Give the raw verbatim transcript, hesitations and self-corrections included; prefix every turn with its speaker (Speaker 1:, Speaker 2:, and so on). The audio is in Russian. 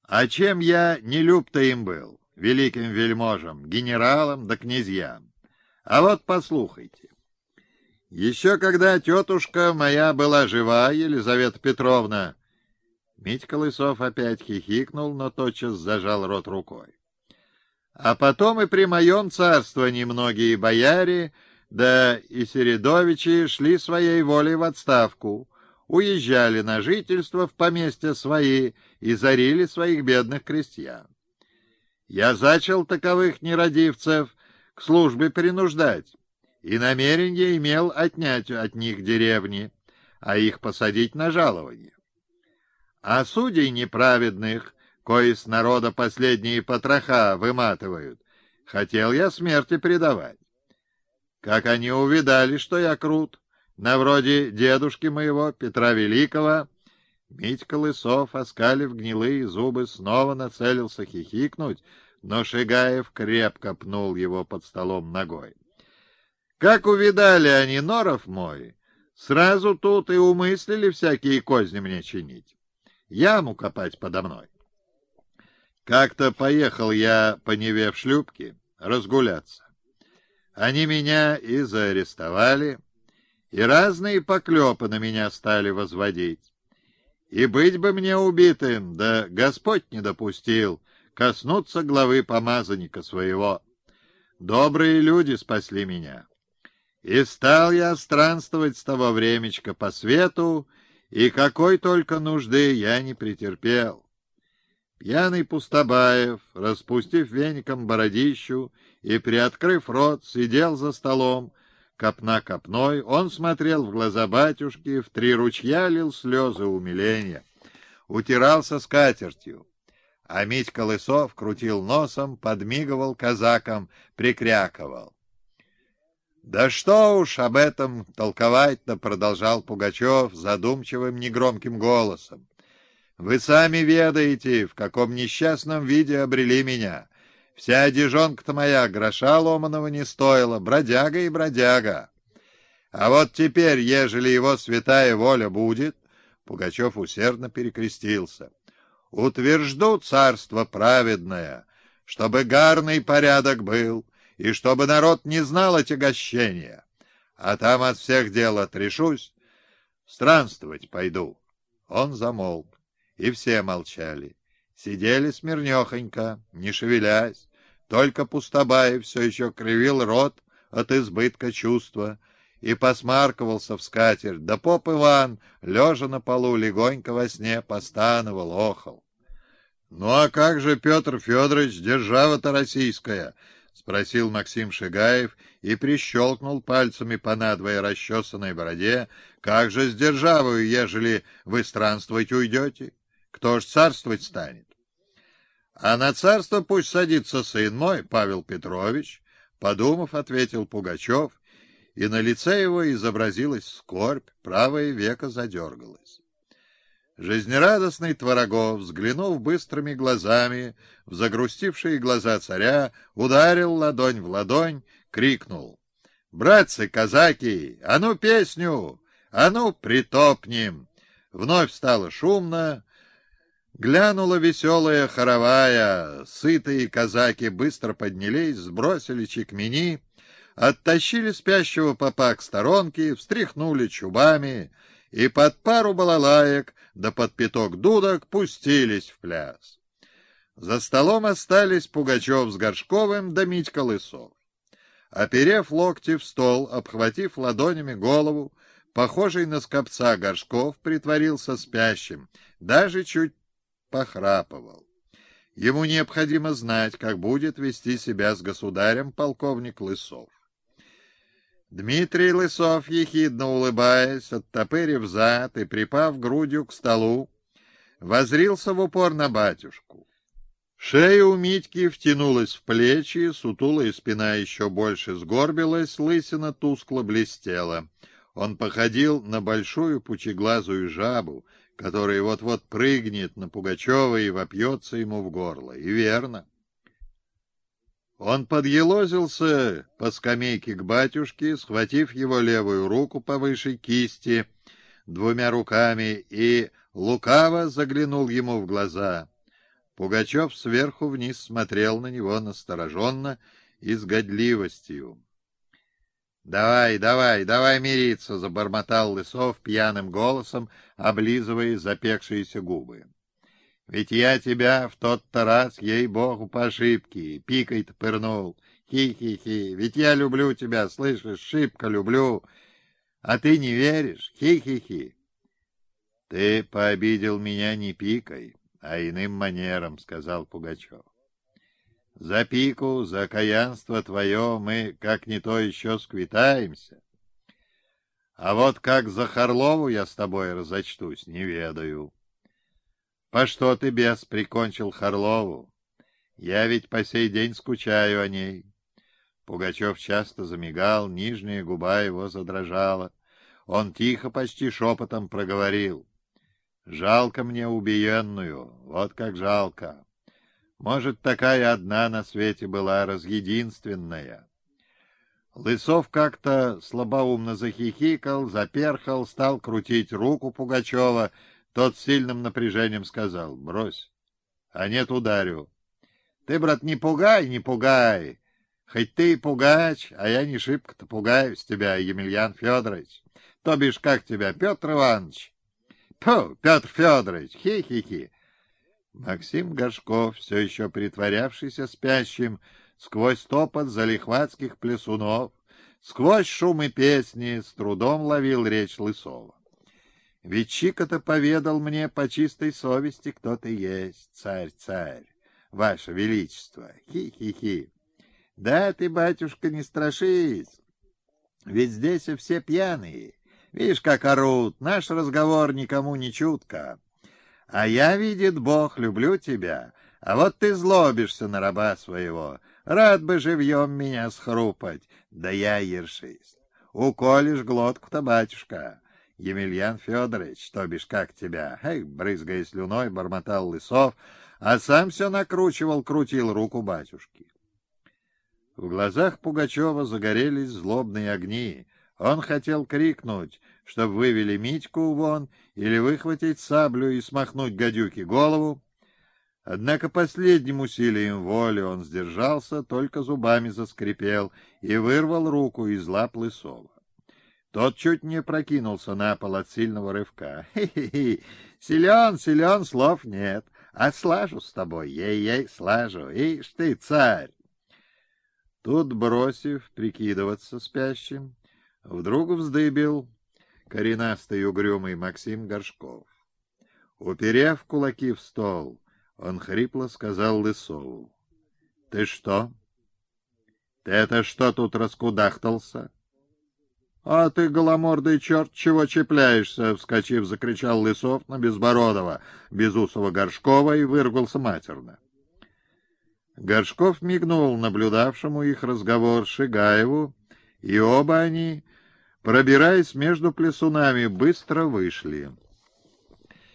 Speaker 1: А чем я не люб-то им был, великим вельможам, генералам да князьям? А вот послухайте. Еще когда тетушка моя была жива, Елизавета Петровна...» Митька Лысов опять хихикнул, но тотчас зажал рот рукой. «А потом и при моем царствовании многие бояре, да и середовичи шли своей волей в отставку, уезжали на жительство в поместья свои и зарили своих бедных крестьян. Я зачал таковых нерадивцев к службе принуждать, и намерение имел отнять от них деревни, а их посадить на жалование. А судей неправедных, кои с народа последние потроха выматывают, хотел я смерти предавать. Как они увидали, что я крут, на вроде дедушки моего, Петра Великого...» Митька Лысов, оскалив гнилые зубы, снова нацелился хихикнуть, но Шигаев крепко пнул его под столом ногой. «Как увидали они норов мой, сразу тут и умыслили всякие козни мне чинить, яму копать подо мной. Как-то поехал я по Неве в шлюпке разгуляться. Они меня и заарестовали, и разные поклепы на меня стали возводить. И быть бы мне убитым, да Господь не допустил коснуться главы помазанника своего. Добрые люди спасли меня. И стал я странствовать с того времечка по свету, и какой только нужды я не претерпел. Пьяный Пустобаев, распустив веником бородищу и приоткрыв рот, сидел за столом, копна копной, он смотрел в глаза батюшки, в три ручья лил слезы умиления, утирался скатертью. А Митька Лысов крутил носом, подмигивал казакам, прикряковал. «Да что уж об этом толковать-то», — продолжал Пугачев задумчивым негромким голосом. «Вы сами ведаете, в каком несчастном виде обрели меня. Вся одежонка-то моя гроша ломаного не стоила, бродяга и бродяга. А вот теперь, ежели его святая воля будет...» Пугачев усердно перекрестился. «Утвержду царство праведное, чтобы гарный порядок был, и чтобы народ не знал отягощения. А там от всех дел отрешусь, странствовать пойду». Он замолк, и все молчали. Сидели смирнехонько, не шевелясь. Только Пустобаев все еще кривил рот от избытка чувства и посмаркивался в скатерть, да поп Иван, лежа на полу, легонько во сне постановал, охал. «Ну а как же, Петр Федорович, держава-то российская?» — спросил Максим Шигаев и прищелкнул пальцами по надвое расчесанной бороде. «Как же с державою, ежели вы странствовать уйдете? Кто ж царствовать станет?» «А на царство пусть садится сын мой, Павел Петрович», — подумав, ответил Пугачев, и на лице его изобразилась скорбь, правое веко задергалось. Жизнерадостный Творогов, взглянув быстрыми глазами в загрустившие глаза царя, ударил ладонь в ладонь, крикнул: «Братцы-казаки, а ну песню, а ну притопнем!» Вновь стало шумно, глянула веселая хоровая, сытые казаки быстро поднялись, сбросили чекмени, оттащили спящего попа к сторонке, встряхнули чубами и под пару балалаек да под пяток дудок пустились в пляс. За столом остались Пугачев с Горшковым да Митька Лысов. Оперев локти в стол, обхватив ладонями голову, похожий на скопца Горшков притворился спящим, даже чуть похрапывал. Ему необходимо знать, как будет вести себя с государем полковник Лысов. Дмитрий Лысов, ехидно улыбаясь, оттопырив зад и припав грудью к столу, воззрился в упор на батюшку. Шея у Митьки втянулась в плечи, сутулая спина еще больше сгорбилась, лысина тускло блестела. Он походил на большую пучеглазую жабу, которая вот-вот прыгнет на Пугачева и вопьется ему в горло. И верно. Он подъелозился по скамейке к батюшке, схватив его левую руку повыше кисти двумя руками, и лукаво заглянул ему в глаза. Пугачев сверху вниз смотрел на него настороженно и с годливостью. — Давай, давай, давай мириться, — забормотал Лысов пьяным голосом, облизывая запекшиеся губы. — Ведь я тебя в тот-то раз, ей-богу, по ошибке, пикой-то пырнул. Хи-хи-хи, ведь я люблю тебя, слышишь, шибко люблю. А ты не веришь? Хи-хи-хи. — Ты пообидел меня не пикой, а иным манером, — сказал Пугачев. — За пику, за окаянство твое мы как не то еще сквитаемся. А вот как за Харлову я с тобой разочтусь, не ведаю. По что ты, бес, прикончил Харлову? Я ведь по сей день скучаю о ней. Пугачев часто замигал, нижняя губа его задрожала. Он тихо, почти шепотом проговорил. Жалко мне убиенную, вот как жалко. Может, такая одна на свете была, разъединственная. Лысов как-то слабоумно захихикал, заперхал, стал крутить руку Пугачева. Тот с сильным напряжением сказал: брось, а нет, ударю. Ты, брат, не пугай, не пугай. Хоть ты и пугач, а я не шибко-то пугаюсь тебя, Емельян Федорович. То бишь, как тебя, Петр Иванович? Фу, Петр Федорович, хи-хи-хи. Максим Горшков, все еще притворявшийся спящим, сквозь топот залихватских плясунов, сквозь шум и песни, с трудом ловил речь Лысова. Ведь Чика-то поведал мне по чистой совести, кто ты есть, царь-царь, ваше величество, хи-хи-хи. Да ты, батюшка, не страшись, ведь здесь и все пьяные. Видишь, как орут, наш разговор никому не чутко. А я, видит Бог, люблю тебя, а вот ты злобишься на раба своего. Рад бы живьем меня схрупать, да я ершист. Уколешь глотку-то, батюшка. Емельян Федорович, то бишь как тебя, эй, брызгая слюной, бормотал Лысов, а сам все накручивал, крутил руку батюшки. В глазах Пугачева загорелись злобные огни. Он хотел крикнуть, чтоб вывели Митьку вон, или выхватить саблю и смахнуть гадюке голову. Однако последним усилием воли он сдержался, только зубами заскрипел и вырвал руку из лап Лысова. Тот чуть не прокинулся на пол от сильного рывка. «Хи-хи-хи! Силен, силен, слов нет, а слажу с тобой, ей-ей, слажу, ишь ты, царь!» Тут, бросив прикидываться спящим, вдруг вздыбил коренастый угрюмый Максим Горшков. Уперев кулаки в стол, он хрипло сказал Лысову: — Ты что? Ты это что тут раскудахтался? — А ты, голомордый черт, чего чепляешься? — вскочив, закричал Лысов на Безбородова, безусого Горшкова, и выругался матерно. Горшков мигнул наблюдавшему их разговор Шигаеву, и оба они, пробираясь между плясунами, быстро вышли.